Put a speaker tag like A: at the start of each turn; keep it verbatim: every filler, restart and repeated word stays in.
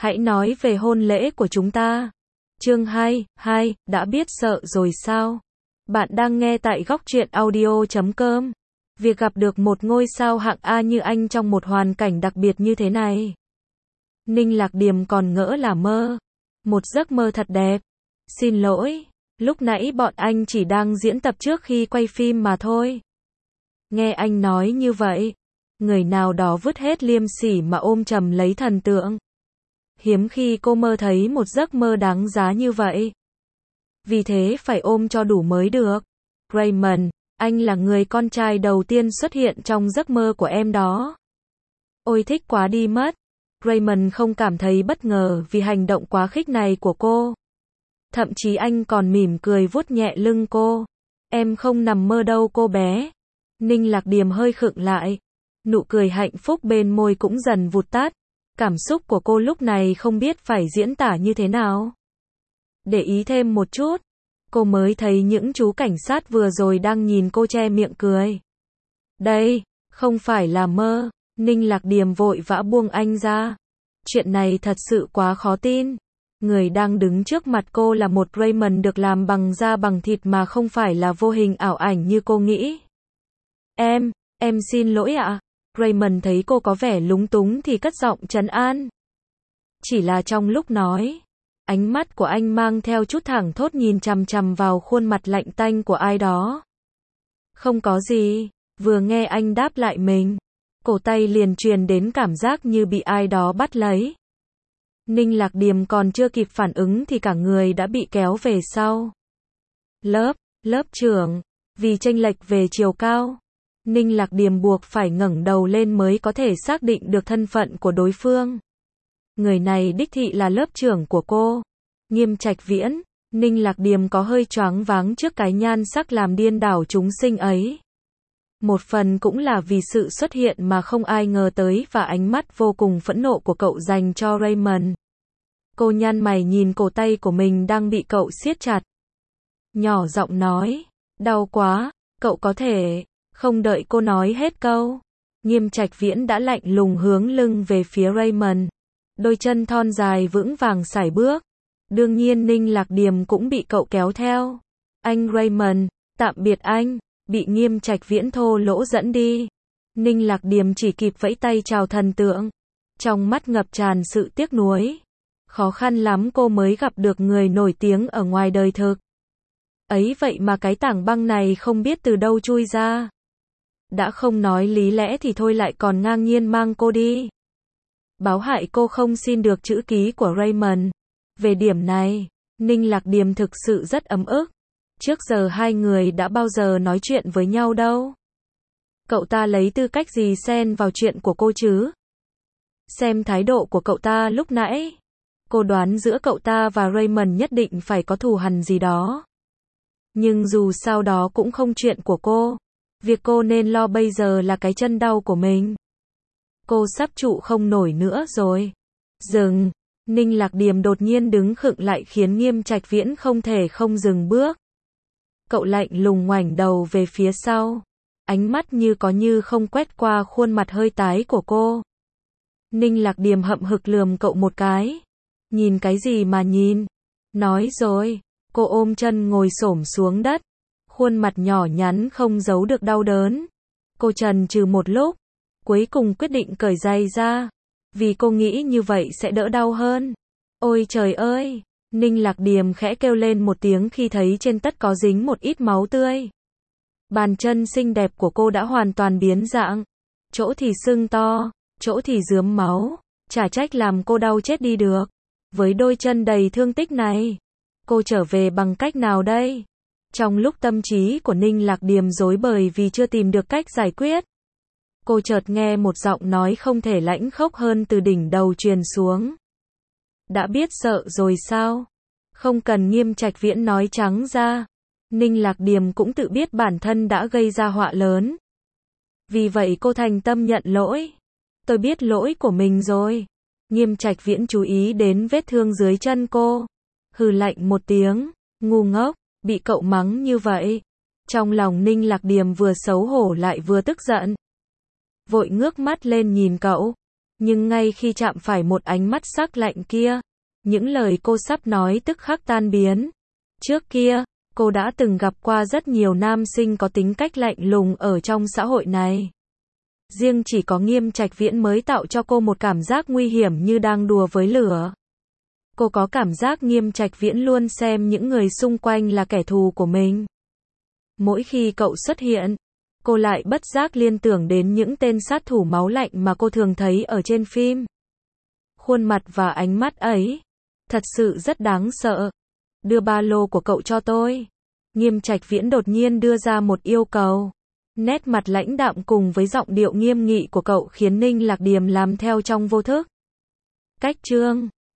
A: Hãy nói về hôn lễ của chúng ta. Chương hai, hai, đã biết sợ rồi sao? Bạn đang nghe tại góc truyện audio chấm com. Việc gặp được một ngôi sao hạng A như anh trong một hoàn cảnh đặc biệt như thế này. Ninh Lạc Điềm còn ngỡ là mơ. Một giấc mơ thật đẹp. Xin lỗi, lúc nãy bọn anh chỉ đang diễn tập trước khi quay phim mà thôi. Nghe anh nói như vậy, người nào đó vứt hết liêm sỉ mà ôm chầm lấy thần tượng. Hiếm khi cô mơ thấy một giấc mơ đáng giá như vậy. Vì thế phải ôm cho đủ mới được. Raymond, anh là người con trai đầu tiên xuất hiện trong giấc mơ của em đó. Ôi thích quá đi mất. Raymond không cảm thấy bất ngờ vì hành động quá khích này của cô. Thậm chí anh còn mỉm cười vuốt nhẹ lưng cô. Em không nằm mơ đâu cô bé. Ninh Lạc Điềm hơi khựng lại. Nụ cười hạnh phúc bên môi cũng dần vụt tắt. Cảm xúc của cô lúc này không biết phải diễn tả như thế nào. Để ý thêm một chút, cô mới thấy những chú cảnh sát vừa rồi đang nhìn cô che miệng cười. Đây, không phải là mơ. Ninh Lạc Điềm vội vã buông anh ra. Chuyện này thật sự quá khó tin. Người đang đứng trước mặt cô là một Raymond được làm bằng da bằng thịt mà không phải là vô hình ảo ảnh như cô nghĩ. Em, em xin lỗi ạ. Raymond thấy cô có vẻ lúng túng thì cất giọng trấn an. Chỉ là trong lúc nói, ánh mắt của anh mang theo chút thẳng thốt nhìn chằm chằm vào khuôn mặt lạnh tanh của ai đó. Không có gì, vừa nghe anh đáp lại mình, cổ tay liền truyền đến cảm giác như bị ai đó bắt lấy. Ninh Lạc Điềm còn chưa kịp phản ứng thì cả người đã bị kéo về sau. Lớp, lớp trưởng, vì chênh lệch về chiều cao, Ninh Lạc Điềm buộc phải ngẩng đầu lên mới có thể xác định được thân phận của đối phương. Người này đích thị là lớp trưởng của cô, Nghiêm Trạch Viễn. Ninh Lạc Điềm có hơi choáng váng trước cái nhan sắc làm điên đảo chúng sinh ấy. Một phần cũng là vì sự xuất hiện mà không ai ngờ tới và ánh mắt vô cùng phẫn nộ của cậu dành cho Raymond. Cô nhăn mày nhìn cổ tay của mình đang bị cậu siết chặt. Nhỏ giọng nói, đau quá, cậu có thể... Không đợi cô nói hết câu, Nghiêm Trạch Viễn đã lạnh lùng hướng lưng về phía Raymond. Đôi chân thon dài vững vàng sải bước. Đương nhiên Ninh Lạc Điềm cũng bị cậu kéo theo. Anh Raymond, tạm biệt anh, bị Nghiêm Trạch Viễn thô lỗ dẫn đi. Ninh Lạc Điềm chỉ kịp vẫy tay chào thần tượng. Trong mắt ngập tràn sự tiếc nuối. Khó khăn lắm cô mới gặp được người nổi tiếng ở ngoài đời thực. Ấy vậy mà cái tảng băng này không biết từ đâu chui ra. Đã không nói lý lẽ thì thôi lại còn ngang nhiên mang cô đi. Báo hại cô không xin được chữ ký của Raymond. Về điểm này, Ninh Lạc Điềm thực sự rất ấm ức. Trước giờ hai người đã bao giờ nói chuyện với nhau đâu. Cậu ta lấy tư cách gì xen vào chuyện của cô chứ? Xem thái độ của cậu ta lúc nãy, cô đoán giữa cậu ta và Raymond nhất định phải có thù hằn gì đó. Nhưng dù sao đó cũng không chuyện của cô. Việc cô nên lo bây giờ là cái chân đau của mình. Cô sắp trụ không nổi nữa rồi. Dừng. Ninh Lạc Điềm đột nhiên đứng khựng lại khiến Nghiêm Trạch Viễn không thể không dừng bước. Cậu lạnh lùng ngoảnh đầu về phía sau. Ánh mắt như có như không quét qua khuôn mặt hơi tái của cô. Ninh Lạc Điềm hậm hực lườm cậu một cái. Nhìn cái gì mà nhìn? Nói rồi. Cô ôm chân ngồi xổm xuống đất. Khuôn mặt nhỏ nhắn không giấu được đau đớn. Cô chần chừ một lúc, cuối cùng quyết định cởi giày ra, vì cô nghĩ như vậy sẽ đỡ đau hơn. Ôi trời ơi! Ninh Lạc Điềm khẽ kêu lên một tiếng khi thấy trên tất có dính một ít máu tươi. Bàn chân xinh đẹp của cô đã hoàn toàn biến dạng. Chỗ thì sưng to, chỗ thì rướm máu. Chả trách làm cô đau chết đi được. Với đôi chân đầy thương tích này, cô trở về bằng cách nào đây? Trong lúc tâm trí của Ninh Lạc Điềm rối bời vì chưa tìm được cách giải quyết, cô chợt nghe một giọng nói không thể lãnh khốc hơn từ đỉnh đầu truyền xuống. Đã biết sợ rồi sao? Không cần Nghiêm Trạch Viễn nói trắng ra. Ninh Lạc Điềm cũng tự biết bản thân đã gây ra họa lớn. Vì vậy cô thành tâm nhận lỗi. Tôi biết lỗi của mình rồi. Nghiêm Trạch Viễn chú ý đến vết thương dưới chân cô. Hừ lạnh một tiếng, ngu ngốc. Bị cậu mắng như vậy. Trong lòng Ninh Lạc Điềm vừa xấu hổ lại vừa tức giận. Vội ngước mắt lên nhìn cậu. Nhưng ngay khi chạm phải một ánh mắt sắc lạnh kia, những lời cô sắp nói tức khắc tan biến. Trước kia, cô đã từng gặp qua rất nhiều nam sinh có tính cách lạnh lùng ở trong xã hội này. Riêng chỉ có Nghiêm Trạch Viễn mới tạo cho cô một cảm giác nguy hiểm như đang đùa với lửa. Cô có cảm giác Nghiêm Trạch Viễn luôn xem những người xung quanh là kẻ thù của mình. Mỗi khi cậu xuất hiện, cô lại bất giác liên tưởng đến những tên sát thủ máu lạnh mà cô thường thấy ở trên phim. Khuôn mặt và ánh mắt ấy, thật sự rất đáng sợ. Đưa ba lô của cậu cho tôi. Nghiêm Trạch Viễn đột nhiên đưa ra một yêu cầu. Nét mặt lãnh đạm cùng với giọng điệu nghiêm nghị của cậu khiến Ninh Lạc Điềm làm theo trong vô thức. Cách chương